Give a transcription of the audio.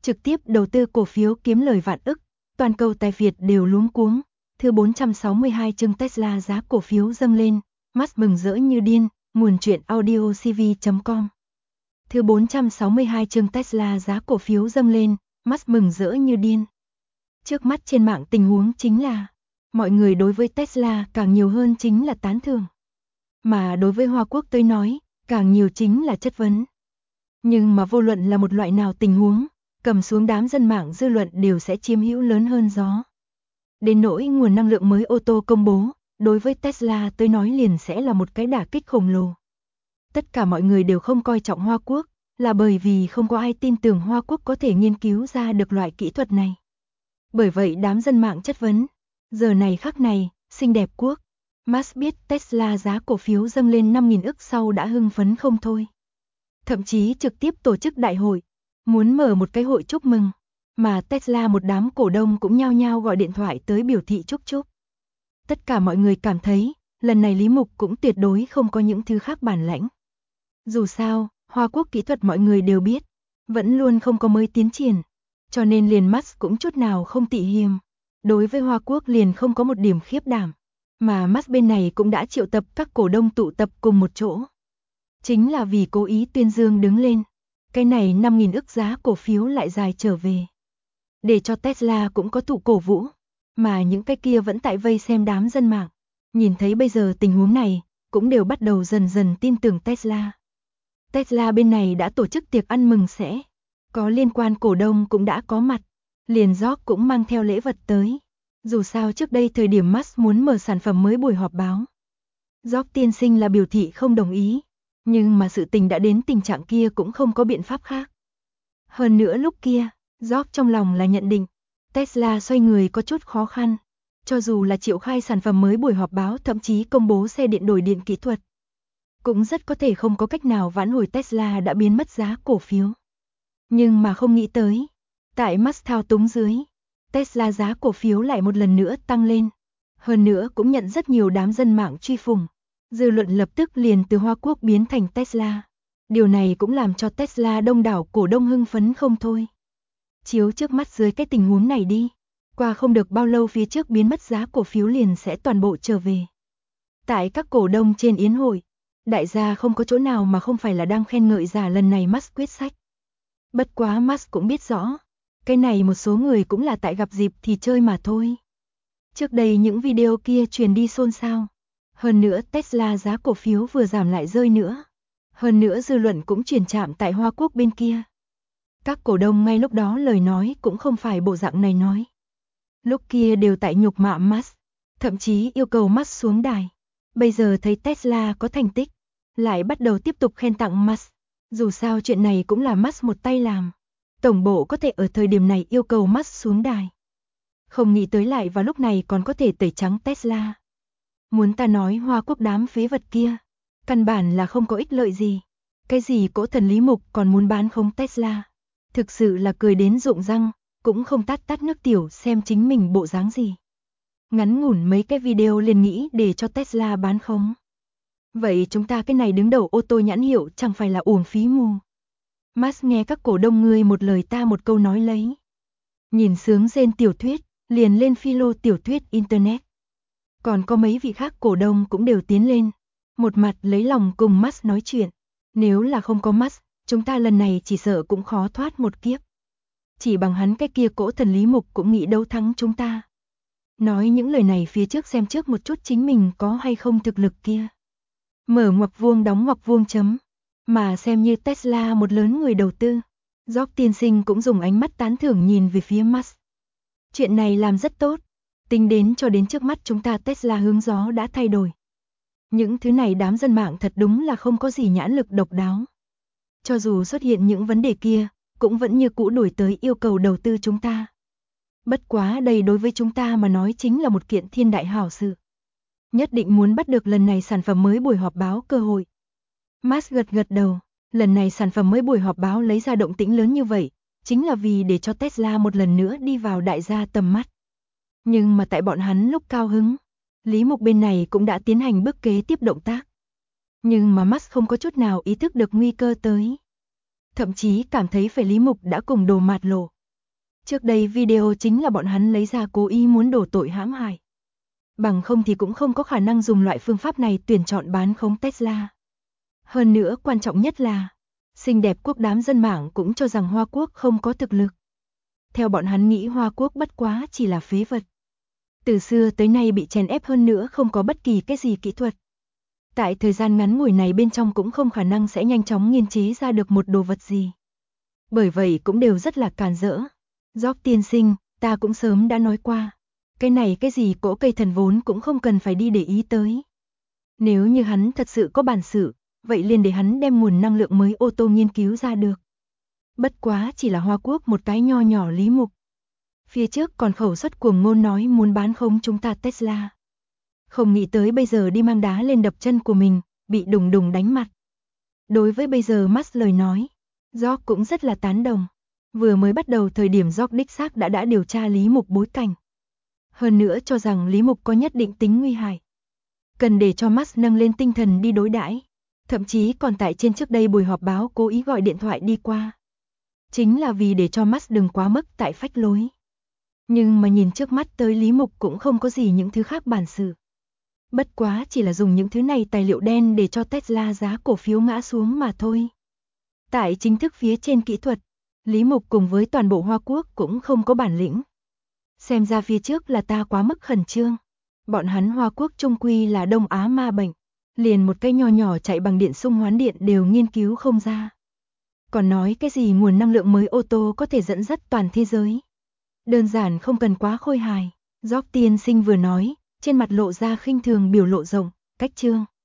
trực tiếp đầu tư cổ phiếu kiếm lời vạn ức, toàn cầu tài Việt đều luống cuống. Thứ 462 chương Tesla giá cổ phiếu dâng lên, Musk mừng rỡ như điên, nguồn truyện audio cv.com. Thứ 462 chương Tesla giá cổ phiếu dâng lên, Musk mừng rỡ như điên. Trước mắt trên mạng tình huống chính là, mọi người đối với Tesla càng nhiều hơn chính là tán thưởng. Mà đối với Hoa Quốc tôi nói, càng nhiều chính là chất vấn. Nhưng mà vô luận là một loại nào tình huống, cầm xuống đám dân mạng dư luận đều sẽ chiếm hữu lớn hơn gió. Đến nỗi nguồn năng lượng mới ô tô công bố, đối với Tesla tôi nói liền sẽ là một cái đả kích khổng lồ. Tất cả mọi người đều không coi trọng Hoa Quốc, là bởi vì không có ai tin tưởng Hoa Quốc có thể nghiên cứu ra được loại kỹ thuật này. Bởi vậy đám dân mạng chất vấn, giờ này khắc này, xinh đẹp quốc. Musk biết Tesla giá cổ phiếu dâng lên 5.000 ức sau đã hưng phấn không thôi. Thậm chí trực tiếp tổ chức đại hội, muốn mở một cái hội chúc mừng, mà Tesla một đám cổ đông cũng nhao nhao gọi điện thoại tới biểu thị chúc chúc. Tất cả mọi người cảm thấy, lần này Lý Mục cũng tuyệt đối không có những thứ khác bản lãnh. Dù sao, Hoa Quốc kỹ thuật mọi người đều biết, vẫn luôn không có mới tiến triển, cho nên liền Musk cũng chút nào không tị hiềm. Đối với Hoa Quốc liền không có một điểm khiếp đảm, mà Musk bên này cũng đã triệu tập các cổ đông tụ tập cùng một chỗ. Chính là vì cố ý tuyên dương đứng lên, cái này 5.000 ức giá cổ phiếu lại dài trở về. Để cho Tesla cũng có tụ cổ vũ, mà những cái kia vẫn tại vây xem đám dân mạng. Nhìn thấy bây giờ tình huống này, cũng đều bắt đầu dần dần tin tưởng Tesla. Tesla bên này đã tổ chức tiệc ăn mừng sẽ, có liên quan cổ đông cũng đã có mặt, liền George cũng mang theo lễ vật tới. Dù sao trước đây thời điểm Musk muốn mở sản phẩm mới buổi họp báo, George tiên sinh là biểu thị không đồng ý, nhưng mà sự tình đã đến tình trạng kia cũng không có biện pháp khác. Hơn nữa lúc kia, George trong lòng là nhận định, Tesla xoay người có chút khó khăn, cho dù là triệu khai sản phẩm mới buổi họp báo thậm chí công bố xe điện đổi điện kỹ thuật, cũng rất có thể không có cách nào vãn hồi Tesla đã biến mất giá cổ phiếu. Nhưng mà không nghĩ tới, tại Musk thao túng dưới, Tesla giá cổ phiếu lại một lần nữa tăng lên. Hơn nữa cũng nhận rất nhiều đám dân mạng truy phủng. Dư luận lập tức liền từ Hoa Quốc biến thành Tesla. Điều này cũng làm cho Tesla đông đảo cổ đông hưng phấn không thôi. Chiếu trước mắt dưới cái tình huống này đi, qua không được bao lâu phía trước biến mất giá cổ phiếu liền sẽ toàn bộ trở về. Tại các cổ đông trên yến hội, đại gia không có chỗ nào mà không phải là đang khen ngợi giả lần này Musk quyết sách. Bất quá Musk cũng biết rõ, cái này một số người cũng là tại gặp dịp thì chơi mà thôi. Trước đây những video kia truyền đi xôn xao. Hơn nữa Tesla giá cổ phiếu vừa giảm lại rơi nữa. Hơn nữa dư luận cũng truyền chạm tại Hoa Quốc bên kia. Các cổ đông ngay lúc đó lời nói cũng không phải bộ dạng này nói. Lúc kia đều tại nhục mạ Musk, thậm chí yêu cầu Musk xuống đài. Bây giờ thấy Tesla có thành tích, lại bắt đầu tiếp tục khen tặng Musk. Dù sao chuyện này cũng là Musk một tay làm. Tổng bộ có thể ở thời điểm này yêu cầu Musk xuống đài. Không nghĩ tới lại vào lúc này còn có thể tẩy trắng Tesla. Muốn ta nói Hoa Quốc đám phế vật kia, căn bản là không có ích lợi gì. Cái gì cỗ thần Lý Mục còn muốn bán khống Tesla. Thực sự là cười đến rụng răng, cũng không tát nước tiểu xem chính mình bộ dáng gì. Ngắn ngủn mấy cái video liền nghĩ để cho Tesla bán khống. Vậy chúng ta cái này đứng đầu ô tô nhãn hiệu chẳng phải là uổng phí mù. Musk nghe các cổ đông ngươi một lời ta một câu nói lấy. Nhìn sướng rên tiểu thuyết, liền lên philo tiểu thuyết internet. Còn có mấy vị khác cổ đông cũng đều tiến lên, một mặt lấy lòng cùng Musk nói chuyện. Nếu là không có Musk, chúng ta lần này chỉ sợ cũng khó thoát một kiếp. Chỉ bằng hắn cái kia cỗ thần Lý Mục cũng nghĩ đấu thắng chúng ta. Nói những lời này phía trước xem trước một chút chính mình có hay không thực lực kia. Mở ngoặc vuông đóng ngoặc vuông chấm. Mà xem như Tesla một lớn người đầu tư. George tiên sinh cũng dùng ánh mắt tán thưởng nhìn về phía Musk. Chuyện này làm rất tốt. Tính đến cho đến trước mắt chúng ta Tesla hướng gió đã thay đổi. Những thứ này đám dân mạng thật đúng là không có gì nhãn lực độc đáo. Cho dù xuất hiện những vấn đề kia, cũng vẫn như cũ đổi tới yêu cầu đầu tư chúng ta. Bất quá đây đối với chúng ta mà nói chính là một kiện thiên đại hảo sự. Nhất định muốn bắt được lần này sản phẩm mới buổi họp báo cơ hội. Musk gật đầu, lần này sản phẩm mới buổi họp báo lấy ra động tĩnh lớn như vậy, chính là vì để cho Tesla một lần nữa đi vào đại gia tầm mắt. Nhưng mà tại bọn hắn lúc cao hứng, Lý Mục bên này cũng đã tiến hành bước kế tiếp động tác. Nhưng mà Musk không có chút nào ý thức được nguy cơ tới. Thậm chí cảm thấy phải Lý Mục đã cùng đồ mạt lộ, Trước đây video chính là bọn hắn lấy ra cố ý muốn đổ tội hãm hại. Bằng không thì cũng không có khả năng dùng loại phương pháp này tuyển chọn bán khống Tesla. Hơn nữa quan trọng nhất là, xinh đẹp quốc đám dân mạng cũng cho rằng Hoa Quốc không có thực lực. Theo bọn hắn nghĩ Hoa Quốc bất quá chỉ là phế vật. Từ xưa tới nay bị chèn ép hơn nữa không có bất kỳ cái gì kỹ thuật. Tại thời gian ngắn ngủi này bên trong cũng không khả năng sẽ nhanh chóng nghiên chế ra được một đồ vật gì. Bởi vậy cũng đều rất là càn rỡ. George tiên sinh, ta cũng sớm đã nói qua. Cái này cái gì cỗ cây thần vốn cũng không cần phải đi để ý tới. Nếu như hắn thật sự có bản sự, vậy liền để hắn đem nguồn năng lượng mới ô tô nghiên cứu ra được. Bất quá chỉ là Hoa Quốc một cái nho nhỏ Lý Mục. Phía trước còn khẩu suất cuồng ngôn nói muốn bán khống chúng ta Tesla. Không nghĩ tới bây giờ đi mang đá lên đập chân của mình, bị đùng đùng đánh mặt. Đối với bây giờ Musk lời nói, George cũng rất là tán đồng. Vừa mới bắt đầu thời điểm George đích xác đã điều tra Lý Mục bối cảnh. Hơn nữa cho rằng Lý Mục có nhất định tính nguy hại. Cần để cho Musk nâng lên tinh thần đi đối đãi. Thậm chí còn tại trên trước đây buổi họp báo cố ý gọi điện thoại đi qua. Chính là vì để cho Musk đừng quá mức tại phách lối. Nhưng mà nhìn trước mắt tới Lý Mục cũng không có gì những thứ khác bản sự. Bất quá chỉ là dùng những thứ này tài liệu đen để cho Tesla giá cổ phiếu ngã xuống mà thôi. Tại chính thức phía trên kỹ thuật, Lý Mục cùng với toàn bộ Hoa Quốc cũng không có bản lĩnh. Xem ra phía trước là ta quá mức khẩn trương. Bọn hắn Hoa Quốc trung quy là Đông Á ma bệnh. Liền một cái nho nhỏ chạy bằng điện xung hoán điện đều nghiên cứu không ra. Còn nói cái gì nguồn năng lượng mới ô tô có thể dẫn dắt toàn thế giới. Đơn giản không cần quá khôi hài. George tiên sinh vừa nói, trên mặt lộ ra khinh thường biểu lộ rộng, cách trương.